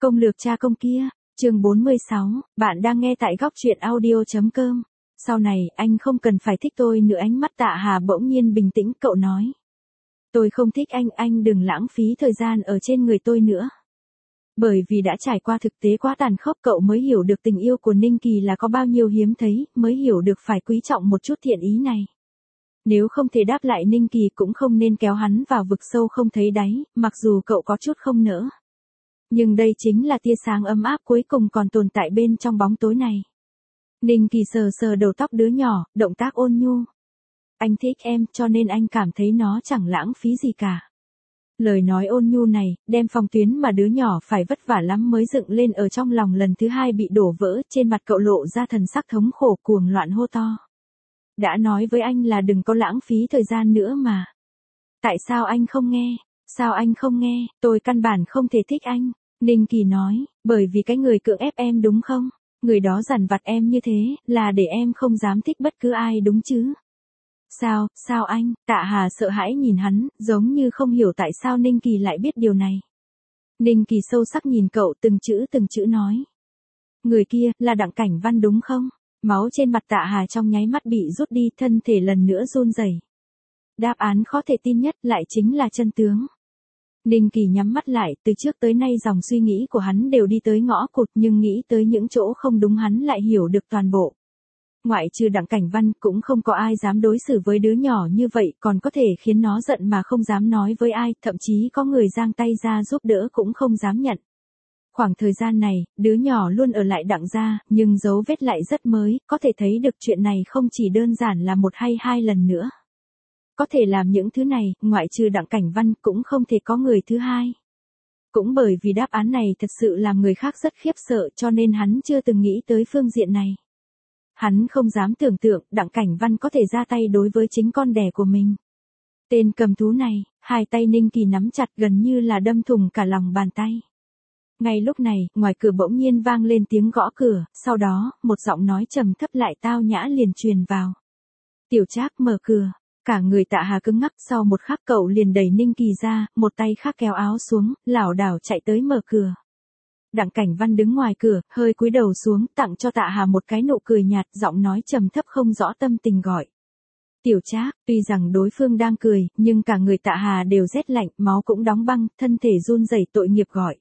Công lược cha công kia, chương 46, bạn đang nghe tại góc truyện audio.com. Sau này, anh không cần phải thích tôi nữa. Ánh mắt Tạ Hà bỗng nhiên bình tĩnh, cậu nói. Tôi không thích anh đừng lãng phí thời gian ở trên người tôi nữa. Bởi vì đã trải qua thực tế quá tàn khốc, cậu mới hiểu được tình yêu của Ninh Kỳ là có bao nhiêu hiếm thấy, mới hiểu được phải quý trọng một chút thiện ý này. Nếu không thể đáp lại Ninh Kỳ cũng không nên kéo hắn vào vực sâu không thấy đáy, mặc dù cậu có chút không nỡ. Nhưng đây chính là tia sáng ấm áp cuối cùng còn tồn tại bên trong bóng tối này. Ninh Kỳ sờ sờ đầu tóc đứa nhỏ, động tác ôn nhu. Anh thích em cho nên anh cảm thấy nó chẳng lãng phí gì cả. Lời nói ôn nhu này, đem phòng tuyến mà đứa nhỏ phải vất vả lắm mới dựng lên ở trong lòng lần thứ hai bị đổ vỡ, trên mặt cậu lộ ra thần sắc thống khổ, cuồng loạn hô to. Đã nói với anh là đừng có lãng phí thời gian nữa mà. Tại sao anh không nghe? Sao anh không nghe? Tôi căn bản không thể thích anh. Ninh Kỳ nói, bởi vì cái người cưỡng ép em đúng không? Người đó dằn vặt em như thế, là để em không dám thích bất cứ ai đúng chứ? Sao anh? Tạ Hà sợ hãi nhìn hắn, giống như không hiểu tại sao Ninh Kỳ lại biết điều này. Ninh Kỳ sâu sắc nhìn cậu, từng chữ nói. Người kia, là Đặng Cảnh Văn đúng không? Máu trên mặt Tạ Hà trong nháy mắt bị rút đi, thân thể lần nữa run rẩy. Đáp án khó thể tin nhất lại chính là chân tướng. Ninh Kỳ nhắm mắt lại, từ trước tới nay dòng suy nghĩ của hắn đều đi tới ngõ cụt, nhưng nghĩ tới những chỗ không đúng hắn lại hiểu được toàn bộ. Ngoại trừ Đặng Cảnh Văn cũng không có ai dám đối xử với đứa nhỏ như vậy, còn có thể khiến nó giận mà không dám nói với ai, thậm chí có người giang tay ra giúp đỡ cũng không dám nhận. Khoảng thời gian này, đứa nhỏ luôn ở lại Đặng gia, nhưng dấu vết lại rất mới, có thể thấy được chuyện này không chỉ đơn giản là một hay hai lần nữa. Có thể làm những thứ này, ngoại trừ Đặng Cảnh Văn cũng không thể có người thứ hai. Cũng bởi vì đáp án này thật sự làm người khác rất khiếp sợ cho nên hắn chưa từng nghĩ tới phương diện này. Hắn không dám tưởng tượng Đặng Cảnh Văn có thể ra tay đối với chính con đẻ của mình. Tên cầm thú này, hai tay Ninh Kỳ nắm chặt gần như là đâm thủng cả lòng bàn tay. Ngay lúc này, ngoài cửa bỗng nhiên vang lên tiếng gõ cửa, sau đó, một giọng nói trầm thấp lại tao nhã liền truyền vào. Tiểu Trác mở cửa. Cả người Tạ Hà cứng ngắc, sau một khắc cậu liền đẩy Ninh Kỳ ra, một tay khác kéo áo xuống, lảo đảo chạy tới mở cửa. Đặng Cảnh Văn đứng ngoài cửa, hơi cúi đầu xuống, tặng cho Tạ Hà một cái nụ cười nhạt, giọng nói trầm thấp không rõ tâm tình gọi. Tiểu Trác, tuy rằng đối phương đang cười, nhưng cả người Tạ Hà đều rét lạnh, máu cũng đóng băng, thân thể run rẩy tội nghiệp gọi.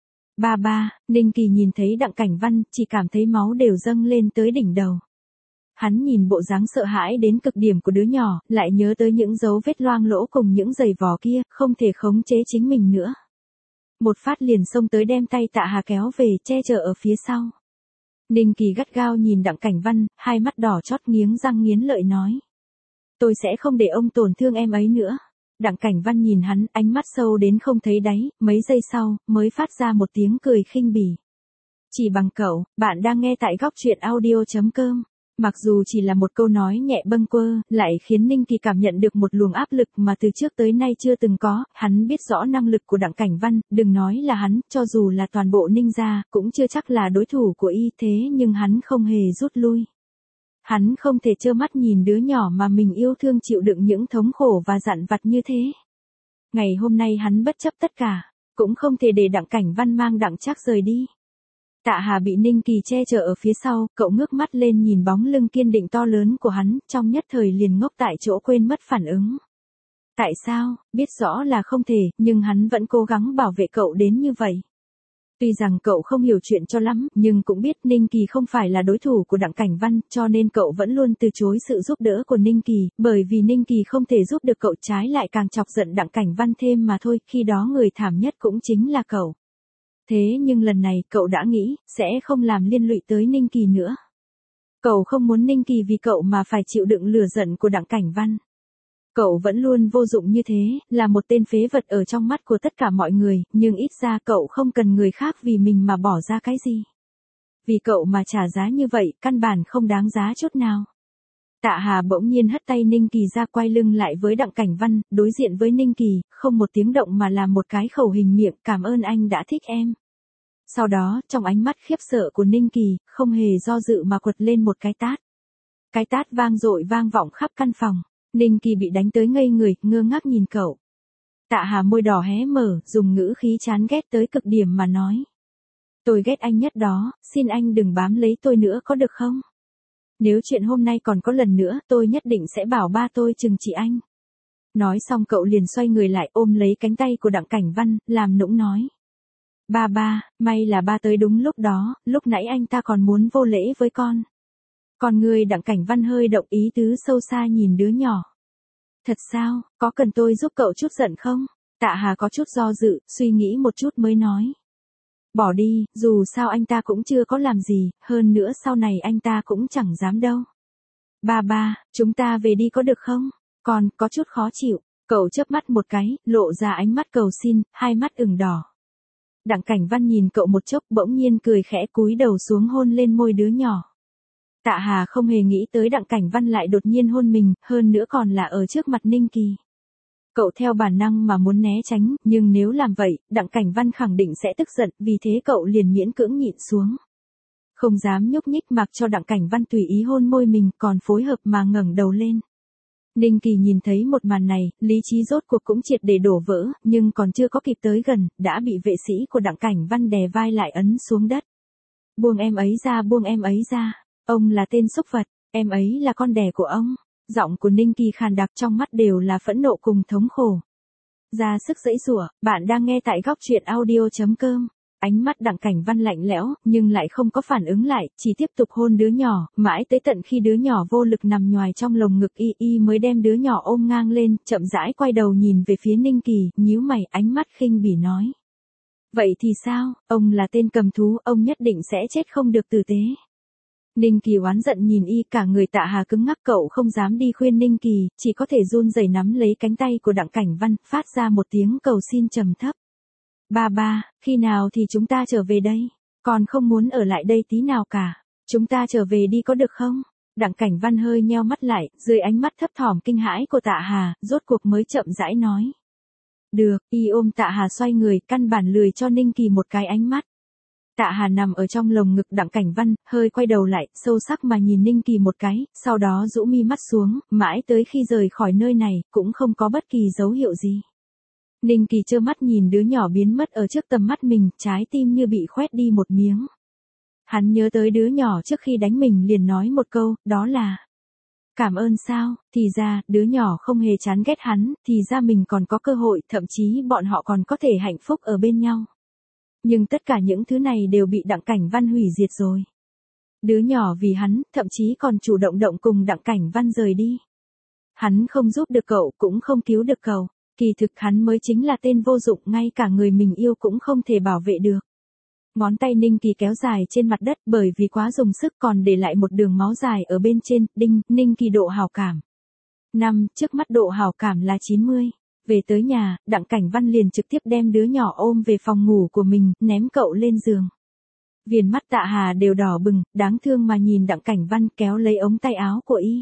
Ba, Ninh Kỳ nhìn thấy Đặng Cảnh Văn, chỉ cảm thấy máu đều dâng lên tới đỉnh đầu. Hắn nhìn bộ dáng sợ hãi đến cực điểm của đứa nhỏ, lại nhớ tới những dấu vết loang lỗ cùng những giày vò kia, không thể khống chế chính mình nữa. Một phát liền xông tới đem tay Tạ Hà kéo về, che chở ở phía sau. Ninh Kỳ gắt gao nhìn Đặng Cảnh Văn, hai mắt đỏ chót nghiến răng nghiến lợi nói. Tôi sẽ không để ông tổn thương em ấy nữa. Đặng Cảnh Văn nhìn hắn, ánh mắt sâu đến không thấy đáy, mấy giây sau, mới phát ra một tiếng cười khinh bỉ. Chỉ bằng cậu, bạn đang nghe tại góc truyện audio.com. Mặc dù chỉ là một câu nói nhẹ bâng quơ, lại khiến Ninh Kỳ cảm nhận được một luồng áp lực mà từ trước tới nay chưa từng có, hắn biết rõ năng lực của Đặng Cảnh Văn, đừng nói là hắn, cho dù là toàn bộ Ninh gia, cũng chưa chắc là đối thủ của y, thế nhưng hắn không hề rút lui. Hắn không thể trơ mắt nhìn đứa nhỏ mà mình yêu thương chịu đựng những thống khổ và dằn vặt như thế. Ngày hôm nay hắn bất chấp tất cả, cũng không thể để Đặng Cảnh Văn mang Đặng Trác rời đi. Tạ Hà bị Ninh Kỳ che chở ở phía sau, cậu ngước mắt lên nhìn bóng lưng kiên định to lớn của hắn, trong nhất thời liền ngốc tại chỗ quên mất phản ứng. Tại sao, biết rõ là không thể, nhưng hắn vẫn cố gắng bảo vệ cậu đến như vậy. Tuy rằng cậu không hiểu chuyện cho lắm, nhưng cũng biết Ninh Kỳ không phải là đối thủ của Đặng Cảnh Văn, cho nên cậu vẫn luôn từ chối sự giúp đỡ của Ninh Kỳ, bởi vì Ninh Kỳ không thể giúp được cậu, trái lại càng chọc giận Đặng Cảnh Văn thêm mà thôi, khi đó người thảm nhất cũng chính là cậu. Thế nhưng lần này cậu đã nghĩ, sẽ không làm liên lụy tới Ninh Kỳ nữa. Cậu không muốn Ninh Kỳ vì cậu mà phải chịu đựng lửa giận của Đặng Cảnh Văn. Cậu vẫn luôn vô dụng như thế, là một tên phế vật ở trong mắt của tất cả mọi người, nhưng ít ra cậu không cần người khác vì mình mà bỏ ra cái gì. Vì cậu mà trả giá như vậy, căn bản không đáng giá chút nào. Tạ Hà bỗng nhiên hất tay Ninh Kỳ ra, quay lưng lại với Đặng Cảnh Văn, đối diện với Ninh Kỳ, không một tiếng động mà làm một cái khẩu hình miệng, cảm ơn anh đã thích em. Sau đó, trong ánh mắt khiếp sợ của Ninh Kỳ, không hề do dự mà quật lên một cái tát. Cái tát vang dội vang vọng khắp căn phòng, Ninh Kỳ bị đánh tới ngây người, ngơ ngác nhìn cậu. Tạ Hà môi đỏ hé mở, dùng ngữ khí chán ghét tới cực điểm mà nói. Tôi ghét anh nhất đó, xin anh đừng bám lấy tôi nữa có được không? Nếu chuyện hôm nay còn có lần nữa, tôi nhất định sẽ bảo ba tôi trừng trị anh. Nói xong cậu liền xoay người lại ôm lấy cánh tay của Đặng Cảnh Văn, làm nũng nói. Ba, may là ba tới đúng lúc đó, lúc nãy anh ta còn muốn vô lễ với con. Còn người Đặng Cảnh Văn hơi động ý tứ sâu xa nhìn đứa nhỏ. Thật sao, có cần tôi giúp cậu chút giận không? Tạ Hà có chút do dự, suy nghĩ một chút mới nói. Bỏ đi, dù sao anh ta cũng chưa có làm gì, hơn nữa sau này anh ta cũng chẳng dám đâu. Ba, chúng ta về đi có được không? Còn, có chút khó chịu, cậu chớp mắt một cái, lộ ra ánh mắt cầu xin, hai mắt ửng đỏ. Đặng Cảnh Văn nhìn cậu một chốc bỗng nhiên cười khẽ cúi đầu xuống hôn lên môi đứa nhỏ. Tạ Hà không hề nghĩ tới Đặng Cảnh Văn lại đột nhiên hôn mình, hơn nữa còn là ở trước mặt Ninh Kỳ. Cậu theo bản năng mà muốn né tránh, nhưng nếu làm vậy, Đặng Cảnh Văn khẳng định sẽ tức giận, vì thế cậu liền miễn cưỡng nhịn xuống. Không dám nhúc nhích mặc cho Đặng Cảnh Văn tùy ý hôn môi mình, còn phối hợp mà ngẩng đầu lên. Ninh Kỳ nhìn thấy một màn này, lý trí rốt cuộc cũng triệt để đổ vỡ, nhưng còn chưa có kịp tới gần, đã bị vệ sĩ của Đặng Cảnh Văn đè vai lại ấn xuống đất. Buông em ấy ra, buông em ấy ra. Ông là tên súc vật, em ấy là con đẻ của ông. Giọng của Ninh Kỳ khàn đặc, trong mắt đều là phẫn nộ cùng thống khổ. Ra sức giãy giụa, bạn đang nghe tại góc truyện audio.com. Ánh mắt Đặng Cảnh Văn lạnh lẽo, nhưng lại không có phản ứng lại, chỉ tiếp tục hôn đứa nhỏ, mãi tới tận khi đứa nhỏ vô lực nằm nhoài trong lồng ngực y mới đem đứa nhỏ ôm ngang lên, chậm rãi quay đầu nhìn về phía Ninh Kỳ, nhíu mày, ánh mắt khinh bỉ nói. Vậy thì sao, ông là tên cầm thú, ông nhất định sẽ chết không được tử tế. Ninh Kỳ oán giận nhìn y, cả người Tạ Hà cứng ngắc, cậu không dám đi khuyên Ninh Kỳ, chỉ có thể run rẩy nắm lấy cánh tay của Đặng Cảnh Văn, phát ra một tiếng cầu xin trầm thấp. Ba, khi nào thì chúng ta trở về đây? Còn không muốn ở lại đây tí nào cả. Chúng ta trở về đi có được không? Đặng Cảnh Văn hơi nheo mắt lại, dưới ánh mắt thấp thỏm kinh hãi của Tạ Hà, rốt cuộc mới chậm rãi nói. Được, y ôm Tạ Hà xoay người, căn bản lười cho Ninh Kỳ một cái ánh mắt. Tạ Hà nằm ở trong lồng ngực Đặng Cảnh Văn, hơi quay đầu lại, sâu sắc mà nhìn Ninh Kỳ một cái, sau đó rũ mi mắt xuống, mãi tới khi rời khỏi nơi này, cũng không có bất kỳ dấu hiệu gì. Ninh Kỳ trơ mắt nhìn đứa nhỏ biến mất ở trước tầm mắt mình, trái tim như bị khoét đi một miếng. Hắn nhớ tới đứa nhỏ trước khi đánh mình liền nói một câu, đó là cảm ơn sao, thì ra, đứa nhỏ không hề chán ghét hắn, thì ra mình còn có cơ hội, thậm chí bọn họ còn có thể hạnh phúc ở bên nhau. Nhưng tất cả những thứ này đều bị Đặng Cảnh Văn hủy diệt rồi. Đứa nhỏ vì hắn, thậm chí còn chủ động cùng Đặng Cảnh Văn rời đi. Hắn không giúp được cậu, cũng không cứu được cậu. Kỳ thực hắn mới chính là tên vô dụng, ngay cả người mình yêu cũng không thể bảo vệ được. Ngón tay Ninh Kỳ kéo dài trên mặt đất bởi vì quá dùng sức còn để lại một đường máu dài ở bên trên, đinh, Ninh Kỳ độ hảo cảm. 5, trước mắt độ hảo cảm là 90. Về tới nhà, Đặng Cảnh Văn liền trực tiếp đem đứa nhỏ ôm về phòng ngủ của mình, ném cậu lên giường. Viền mắt Tạ Hà đều đỏ bừng, đáng thương mà nhìn Đặng Cảnh Văn kéo lấy ống tay áo của y.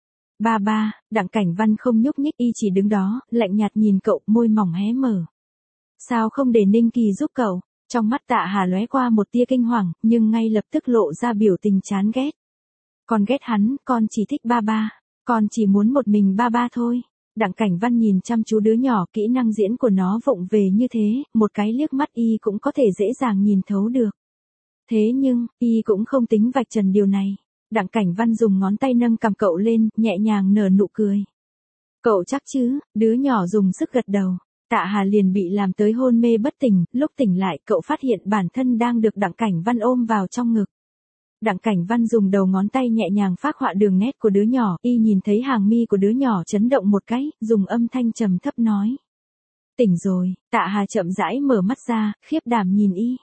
Ba, Đặng Cảnh Văn không nhúc nhích, y chỉ đứng đó, lạnh nhạt nhìn cậu, môi mỏng hé mở. Sao không để Ninh Kỳ giúp cậu? Trong mắt Tạ Hà lóe qua một tia kinh hoàng, nhưng ngay lập tức lộ ra biểu tình chán ghét. Con ghét hắn, con chỉ thích ba, con chỉ muốn một mình ba thôi. Đặng Cảnh Văn nhìn chăm chú đứa nhỏ, kỹ năng diễn của nó vụng về như thế, một cái liếc mắt y cũng có thể dễ dàng nhìn thấu được. Thế nhưng, y cũng không tính vạch trần điều này. Đặng Cảnh Văn dùng ngón tay nâng cằm cậu lên, nhẹ nhàng nở nụ cười. Cậu chắc chứ, đứa nhỏ dùng sức gật đầu. Tạ Hà liền bị làm tới hôn mê bất tỉnh, lúc tỉnh lại cậu phát hiện bản thân đang được Đặng Cảnh Văn ôm vào trong ngực. Đặng Cảnh Văn dùng đầu ngón tay nhẹ nhàng phác họa đường nét của đứa nhỏ, y nhìn thấy hàng mi của đứa nhỏ chấn động một cái, dùng âm thanh trầm thấp nói. Tỉnh rồi, Tạ Hà chậm rãi mở mắt ra, khiếp đảm nhìn y.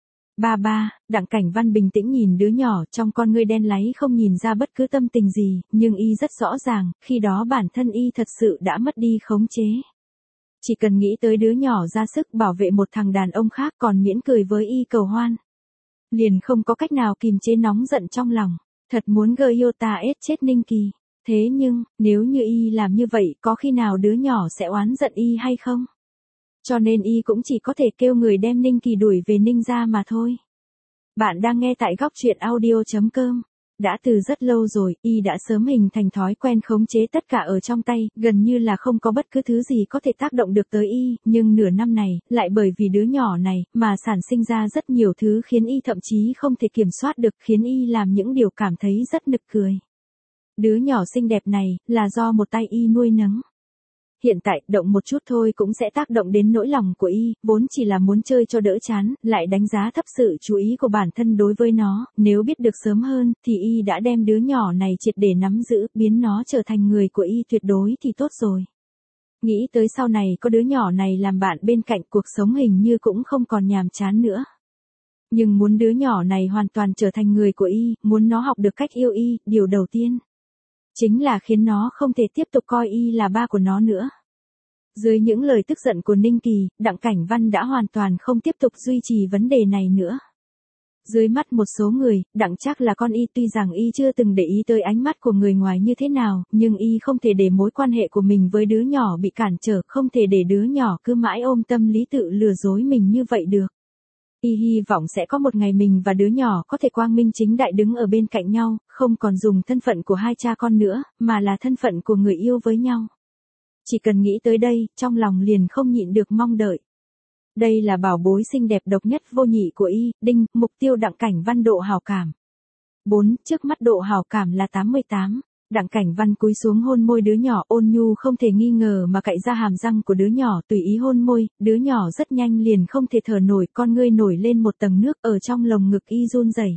Ba, Đặng Cảnh Văn bình tĩnh nhìn đứa nhỏ, trong con ngươi đen láy không nhìn ra bất cứ tâm tình gì, nhưng y rất rõ ràng, khi đó bản thân y thật sự đã mất đi khống chế. Chỉ cần nghĩ tới đứa nhỏ ra sức bảo vệ một thằng đàn ông khác còn miễn cười với y cầu hoan. Liền không có cách nào kìm chế nóng giận trong lòng, thật muốn Gyota chết Ninh Kỳ. Thế nhưng, nếu như y làm như vậy có khi nào đứa nhỏ sẽ oán giận y hay không? Cho nên y cũng chỉ có thể kêu người đem Ninh Kỳ đuổi về Ninh gia mà thôi. Bạn đang nghe tại góc truyện audio.com. Đã từ rất lâu rồi, y đã sớm hình thành thói quen khống chế tất cả ở trong tay, gần như là không có bất cứ thứ gì có thể tác động được tới y, nhưng nửa năm này, lại bởi vì đứa nhỏ này, mà sản sinh ra rất nhiều thứ khiến y thậm chí không thể kiểm soát được, khiến y làm những điều cảm thấy rất nực cười. Đứa nhỏ xinh đẹp này, là do một tay y nuôi nấng. Hiện tại, động một chút thôi cũng sẽ tác động đến nỗi lòng của y, vốn chỉ là muốn chơi cho đỡ chán, lại đánh giá thấp sự chú ý của bản thân đối với nó, nếu biết được sớm hơn, thì y đã đem đứa nhỏ này triệt để nắm giữ, biến nó trở thành người của y tuyệt đối thì tốt rồi. Nghĩ tới sau này có đứa nhỏ này làm bạn bên cạnh, cuộc sống hình như cũng không còn nhàm chán nữa. Nhưng muốn đứa nhỏ này hoàn toàn trở thành người của y, muốn nó học được cách yêu y, điều đầu tiên chính là khiến nó không thể tiếp tục coi y là ba của nó nữa. Dưới những lời tức giận của Ninh Kỳ, Đặng Cảnh Văn đã hoàn toàn không tiếp tục duy trì vấn đề này nữa. Dưới mắt một số người, Đặng chắc là con y, tuy rằng y chưa từng để ý tới ánh mắt của người ngoài như thế nào, nhưng y không thể để mối quan hệ của mình với đứa nhỏ bị cản trở, không thể để đứa nhỏ cứ mãi ôm tâm lý tự lừa dối mình như vậy được. Y hy vọng sẽ có một ngày mình và đứa nhỏ có thể quang minh chính đại đứng ở bên cạnh nhau, không còn dùng thân phận của hai cha con nữa, mà là thân phận của người yêu với nhau. Chỉ cần nghĩ tới đây, trong lòng liền không nhịn được mong đợi. Đây là bảo bối xinh đẹp độc nhất vô nhị của y, đinh, mục tiêu Đặng Cảnh Văn độ hào cảm. 4. Trước mắt độ hào cảm là 88. Đặng Cảnh Văn cúi xuống hôn môi đứa nhỏ, ôn nhu không thể nghi ngờ mà cạy ra hàm răng của đứa nhỏ, tùy ý hôn môi, đứa nhỏ rất nhanh liền không thể thở nổi, con ngươi nổi lên một tầng nước, ở trong lồng ngực y run rẩy.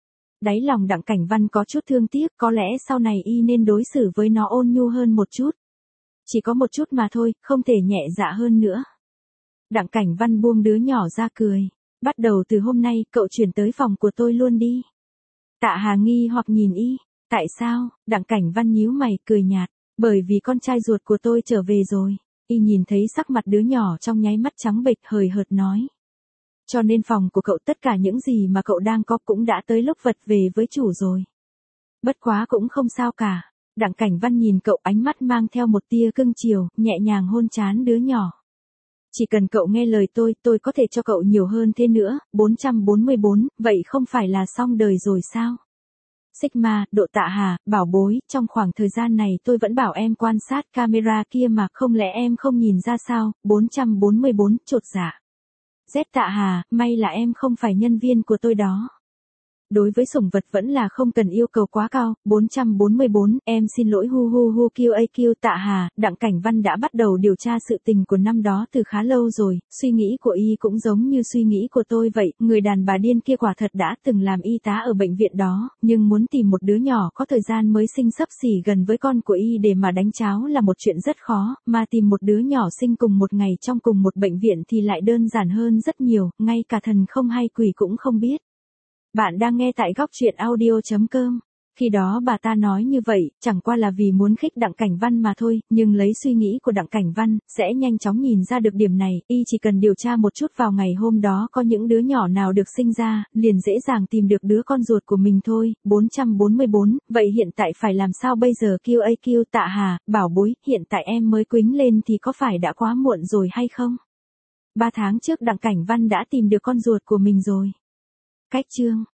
Đáy lòng Đặng Cảnh Văn có chút thương tiếc, có lẽ sau này y nên đối xử với nó ôn nhu hơn một chút. Chỉ có một chút mà thôi, không thể nhẹ dạ hơn nữa. Đặng Cảnh Văn buông đứa nhỏ ra cười. Bắt đầu từ hôm nay, cậu chuyển tới phòng của tôi luôn đi. Tạ Hà nghi hoặc nhìn y. Tại sao? Đặng Cảnh Văn nhíu mày, cười nhạt. Bởi vì con trai ruột của tôi trở về rồi. Y nhìn thấy sắc mặt đứa nhỏ trong nháy mắt trắng bệch, hời hợt nói. Cho nên phòng của cậu tất cả những gì mà cậu đang có cũng đã tới lúc vật về với chủ rồi. Bất quá cũng không sao cả. Đặng Cảnh Văn nhìn cậu, ánh mắt mang theo một tia cưng chiều, nhẹ nhàng hôn trán đứa nhỏ. Chỉ cần cậu nghe lời tôi có thể cho cậu nhiều hơn thế nữa. 444, vậy không phải là xong đời rồi sao? Sigma, Độ Tạ Hà, bảo bối, trong khoảng thời gian này tôi vẫn bảo em quan sát camera kia mà, không lẽ em không nhìn ra sao? 444, chột dạ. Z Tạ Hà, may là em không phải nhân viên của tôi đó. Đối với sủng vật vẫn là không cần yêu cầu quá cao. 444, em xin lỗi QAQ Tạ Hà, Đặng Cảnh Văn đã bắt đầu điều tra sự tình của năm đó từ khá lâu rồi, suy nghĩ của y cũng giống như suy nghĩ của tôi vậy, người đàn bà điên kia quả thật đã từng làm y tá ở bệnh viện đó, nhưng muốn tìm một đứa nhỏ có thời gian mới sinh xấp xỉ gần với con của y để mà đánh cháo là một chuyện rất khó, mà tìm một đứa nhỏ sinh cùng một ngày trong cùng một bệnh viện thì lại đơn giản hơn rất nhiều, ngay cả thần không hay quỷ cũng không biết. Bạn đang nghe tại góc truyện audio.com. Khi đó bà ta nói như vậy, chẳng qua là vì muốn khích Đặng Cảnh Văn mà thôi, nhưng lấy suy nghĩ của Đặng Cảnh Văn, sẽ nhanh chóng nhìn ra được điểm này, y chỉ cần điều tra một chút vào ngày hôm đó có những đứa nhỏ nào được sinh ra, liền dễ dàng tìm được đứa con ruột của mình thôi. 444, vậy hiện tại phải làm sao bây giờ QAQ Tạ Hà, bảo bối, hiện tại em mới quýnh lên thì có phải đã quá muộn rồi hay không? 3 tháng trước Đặng Cảnh Văn đã tìm được con ruột của mình rồi. Cách chương